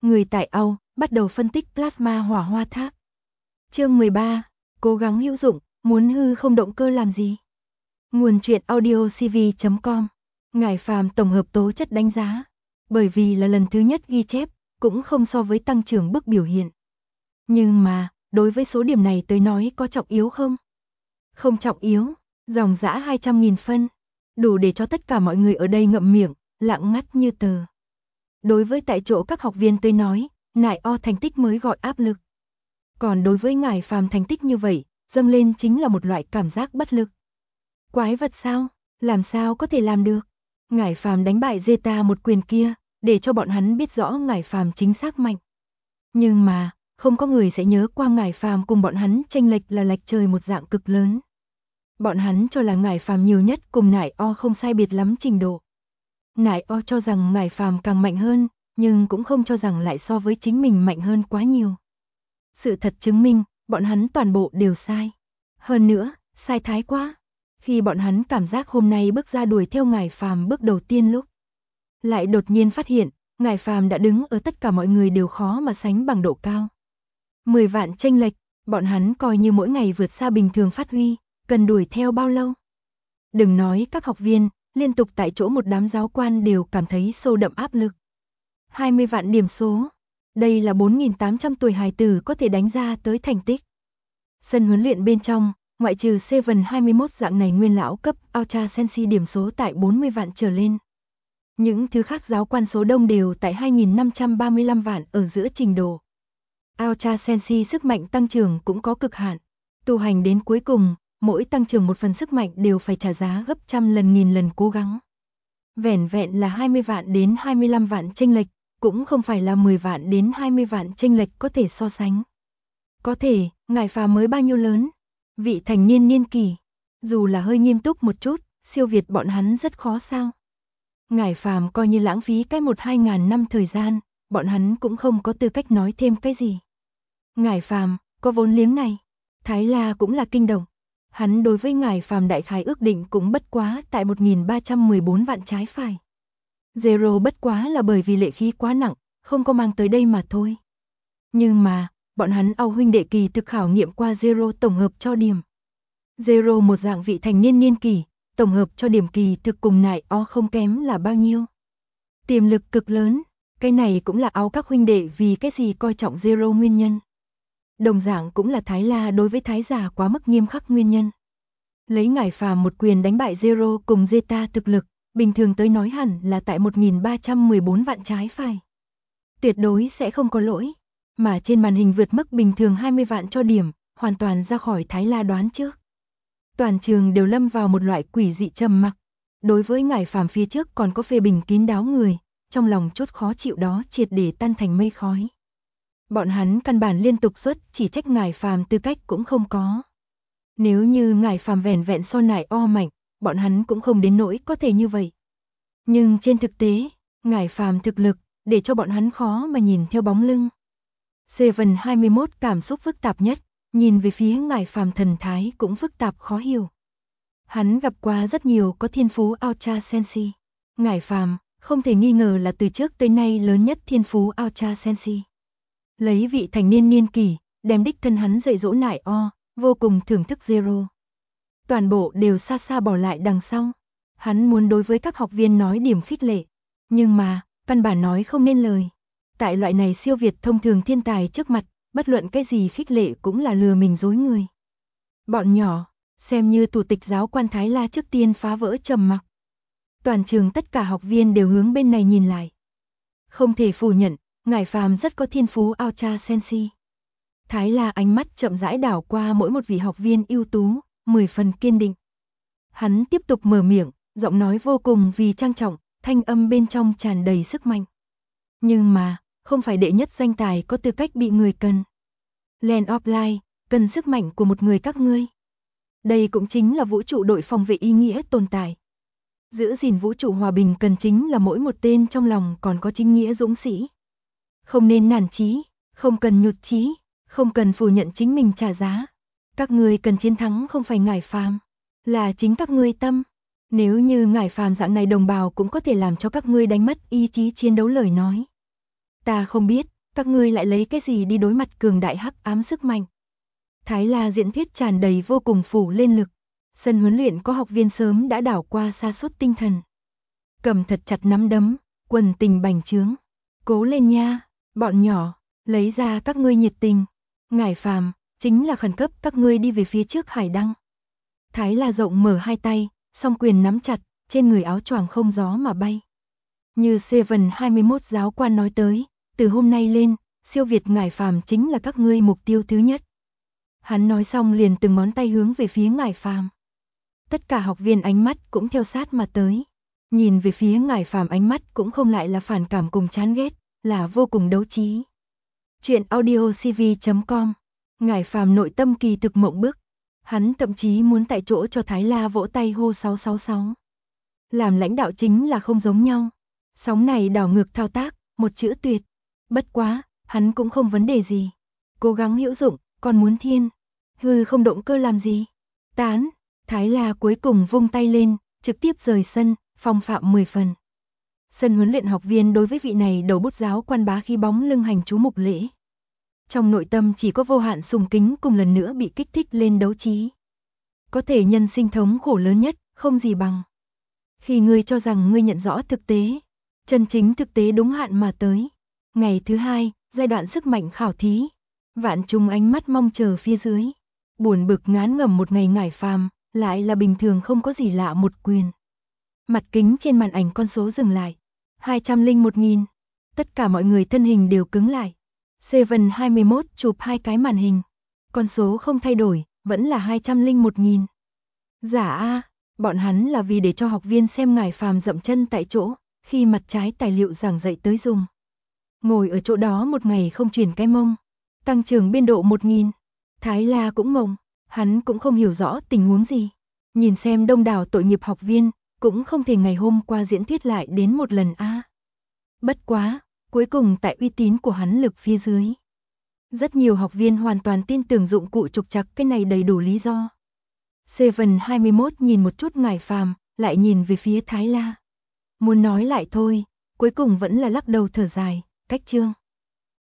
Người tại Âu bắt đầu phân tích plasma hỏa hoa tháp. Chương 13. Cố gắng hữu dụng, muốn hư không động cơ làm gì? Nguồn truyện audio cv.com. Ngải Phàm tổng hợp tố chất đánh giá. Bởi vì là lần thứ nhất ghi chép, cũng không so với tăng trưởng bước biểu hiện. Nhưng mà, đối với số điểm này tới nói có trọng yếu không? Không trọng yếu, dòng dã 200.000 phân. Đủ để cho tất cả mọi người ở đây ngậm miệng, lặng ngắt như tờ. Đối với tại chỗ các học viên tới nói, nại o thành tích mới gọi áp lực. Còn đối với Ngải Phàm thành tích như vậy, dâng lên chính là một loại cảm giác bất lực. Quái vật sao? Làm sao có thể làm được? Ngải Phàm đánh bại Zeta một quyền kia, để cho bọn hắn biết rõ Ngải Phàm chính xác mạnh. Nhưng mà, không có người sẽ nhớ qua Ngải Phàm cùng bọn hắn chênh lệch là lệch trời một dạng cực lớn. Bọn hắn cho là Ngải Phàm nhiều nhất cùng nại o không sai biệt lắm trình độ. Nại o cho rằng Ngải Phàm càng mạnh hơn, nhưng cũng không cho rằng lại so với chính mình mạnh hơn quá nhiều. Sự thật chứng minh, bọn hắn toàn bộ đều sai. Hơn nữa, sai thái quá. Khi bọn hắn cảm giác hôm nay bước ra đuổi theo Ngải Phàm bước đầu tiên lúc, lại đột nhiên phát hiện, Ngải Phàm đã đứng ở tất cả mọi người đều khó mà sánh bằng độ cao. 10 vạn chênh lệch, bọn hắn coi như mỗi ngày vượt xa bình thường phát huy, cần đuổi theo bao lâu? Đừng nói các học viên, liên tục tại chỗ một đám giáo quan đều cảm thấy sâu đậm áp lực. 20 vạn điểm số, đây là 4.800 tuổi hài tử có thể đánh ra tới thành tích. Sân huấn luyện bên trong, ngoại trừ Seven 21 dạng này nguyên lão cấp Ultra Sensi điểm số tại 40 vạn trở lên. Những thứ khác giáo quan số đông đều tại 2.535 vạn ở giữa trình độ. Ultra Sensi sức mạnh tăng trưởng cũng có cực hạn. Tu hành đến cuối cùng, mỗi tăng trưởng một phần sức mạnh đều phải trả giá gấp trăm lần nghìn lần cố gắng. Vẻn vẹn là 20 vạn đến 25 vạn chênh lệch, cũng không phải là 10 vạn đến 20 vạn chênh lệch có thể so sánh. Có thể, Ngải Phàm mới bao nhiêu lớn? Vị thành niên niên kỷ. Dù là hơi nghiêm túc một chút, siêu việt bọn hắn rất khó sao? Ngải Phàm coi như lãng phí cái 1-2 ngàn năm thời gian, bọn hắn cũng không có tư cách nói thêm cái gì. Ngải Phàm, có vốn liếng này. Thái La cũng là kinh động. Hắn đối với Ngải Phàm đại khái ước định cũng bất quá tại 1.314 vạn trái phải. Zero bất quá là bởi vì lệ khí quá nặng, không có mang tới đây mà thôi. Nhưng mà, bọn hắn Âu huynh đệ kỳ thực khảo nghiệm qua Zero tổng hợp cho điểm. Zero một dạng vị thành niên niên kỳ, tổng hợp cho điểm kỳ thực cùng nại o không kém là bao nhiêu. Tiềm lực cực lớn, cái này cũng là Âu các huynh đệ vì cái gì coi trọng Zero nguyên nhân. Đồng dạng cũng là Thái La đối với Thái giả quá mức nghiêm khắc nguyên nhân. Lấy Ngải Phàm một quyền đánh bại Zero cùng Zeta thực lực, bình thường tới nói hẳn là tại 1.314 vạn trái phải. Tuyệt đối sẽ không có lỗi, mà trên màn hình vượt mức bình thường 20 vạn cho điểm, hoàn toàn ra khỏi Thái La đoán trước. Toàn trường đều lâm vào một loại quỷ dị trầm mặc. Đối với Ngải Phàm phía trước còn có phê bình kín đáo người, trong lòng chút khó chịu đó triệt để tan thành mây khói. Bọn hắn căn bản liên tục xuất chỉ trách Ngải Phàm tư cách cũng không có. Nếu như Ngải Phàm vẻn vẹn so nại o mạnh, bọn hắn cũng không đến nỗi có thể như vậy. Nhưng trên thực tế, Ngải Phàm thực lực, để cho bọn hắn khó mà nhìn theo bóng lưng. Seven 21 cảm xúc phức tạp nhất, nhìn về phía Ngải Phàm thần thái cũng phức tạp khó hiểu. Hắn gặp qua rất nhiều có thiên phú Ultra Sensi. Ngải Phàm không thể nghi ngờ là từ trước tới nay lớn nhất thiên phú Ultra Sensi. Lấy vị thành niên niên kỷ, đem đích thân hắn dạy dỗ nại o, vô cùng thưởng thức Zero. Toàn bộ đều xa xa bỏ lại đằng sau. Hắn muốn đối với các học viên nói điểm khích lệ, nhưng mà, căn bản nói không nên lời. Tại loại này siêu việt thông thường thiên tài trước mặt, bất luận cái gì khích lệ cũng là lừa mình dối người. Bọn nhỏ, xem như thủ tịch giáo quan Thái La trước tiên phá vỡ trầm mặc. Toàn trường tất cả học viên đều hướng bên này nhìn lại. Không thể phủ nhận, Ngải Phàm rất có thiên phú Ultra Sensi. Thái La ánh mắt chậm rãi đảo qua mỗi một vị học viên ưu tú, 10 phần kiên định. Hắn tiếp tục mở miệng, giọng nói vô cùng vì trang trọng, thanh âm bên trong tràn đầy sức mạnh. Nhưng mà, không phải đệ nhất danh tài có tư cách bị người cần. Land of Light, cần sức mạnh của một người các ngươi. Đây cũng chính là vũ trụ đội phòng vệ ý nghĩa tồn tại. Giữ gìn vũ trụ hòa bình cần chính là mỗi một tên trong lòng còn có chính nghĩa dũng sĩ. Không nên nản chí, không cần nhụt chí, không cần phủ nhận chính mình trả giá. Các ngươi cần chiến thắng không phải Ngải Phàm, là chính các ngươi tâm. Nếu như Ngải Phàm dạng này đồng bào cũng có thể làm cho các ngươi đánh mất ý chí chiến đấu lời nói. Ta không biết, các ngươi lại lấy cái gì đi đối mặt cường đại hắc ám sức mạnh. Thái La diễn thuyết tràn đầy vô cùng phủ lên lực. Sân huấn luyện có học viên sớm đã đảo qua sa sút tinh thần. Cầm thật chặt nắm đấm, quần tình bành trướng. Cố lên nha, bọn nhỏ, lấy ra các ngươi nhiệt tình. Ngải Phàm, chính là khẩn cấp các ngươi đi về phía trước hải đăng. Thái La rộng mở hai tay, song quyền nắm chặt, trên người áo choàng không gió mà bay. Như Seven 21 giáo quan nói tới, từ hôm nay lên, siêu việt Ngải Phàm chính là các ngươi mục tiêu thứ nhất. Hắn nói xong liền từng ngón tay hướng về phía Ngải Phàm. Tất cả học viên ánh mắt cũng theo sát mà tới. Nhìn về phía Ngải Phàm ánh mắt cũng không lại là phản cảm cùng chán ghét, là vô cùng đấu trí. Chuyện audiocv.com. Ngải Phàm nội tâm kỳ thực mộng bức. Hắn thậm chí muốn tại chỗ cho Thái La vỗ tay hô 666. Làm lãnh đạo chính là không giống nhau. Sóng này đảo ngược thao tác, một chữ tuyệt. Bất quá, hắn cũng không vấn đề gì. Cố gắng hữu dụng, còn muốn thiên. Hư không động cơ làm gì? Tán. Thái La cuối cùng vung tay lên, trực tiếp rời sân, phong phạm 10 phần. Sân huấn luyện học viên đối với vị này đầu bút giáo quan bá khí bóng lưng hành chú mục lễ. Trong nội tâm chỉ có vô hạn sùng kính cùng lần nữa bị kích thích lên đấu trí. Có thể nhân sinh thống khổ lớn nhất, không gì bằng. Khi ngươi cho rằng ngươi nhận rõ thực tế, chân chính thực tế đúng hạn mà tới. Ngày thứ hai, giai đoạn sức mạnh khảo thí. Vạn chúng ánh mắt mong chờ phía dưới. Buồn bực ngán ngẩm một ngày Ngải Phàm, lại là bình thường không có gì lạ một quyền. Mặt kính trên màn ảnh con số dừng lại. 201.000. Tất cả mọi người thân hình đều cứng lại. Seven 21 chụp hai cái màn hình. Con số không thay đổi, vẫn là 201.000. Giả a, bọn hắn là vì để cho học viên xem Ngải Phàm dậm chân tại chỗ, khi mặt trái tài liệu giảng dạy tới dùng. Ngồi ở chỗ đó một ngày không chuyển cái mông. Tăng trưởng biên độ 1.000. Thái La cũng mộng, hắn cũng không hiểu rõ tình huống gì. Nhìn xem đông đảo tội nghiệp học viên, cũng không thể ngày hôm qua diễn thuyết lại đến một lần a. Bất quá, cuối cùng tại uy tín của hắn lực phía dưới. Rất nhiều học viên hoàn toàn tin tưởng dụng cụ trục trặc cái này đầy đủ lý do. Seven 21 nhìn một chút Ngải Phàm, lại nhìn về phía Thái La. Muốn nói lại thôi, cuối cùng vẫn là lắc đầu thở dài, cách chương.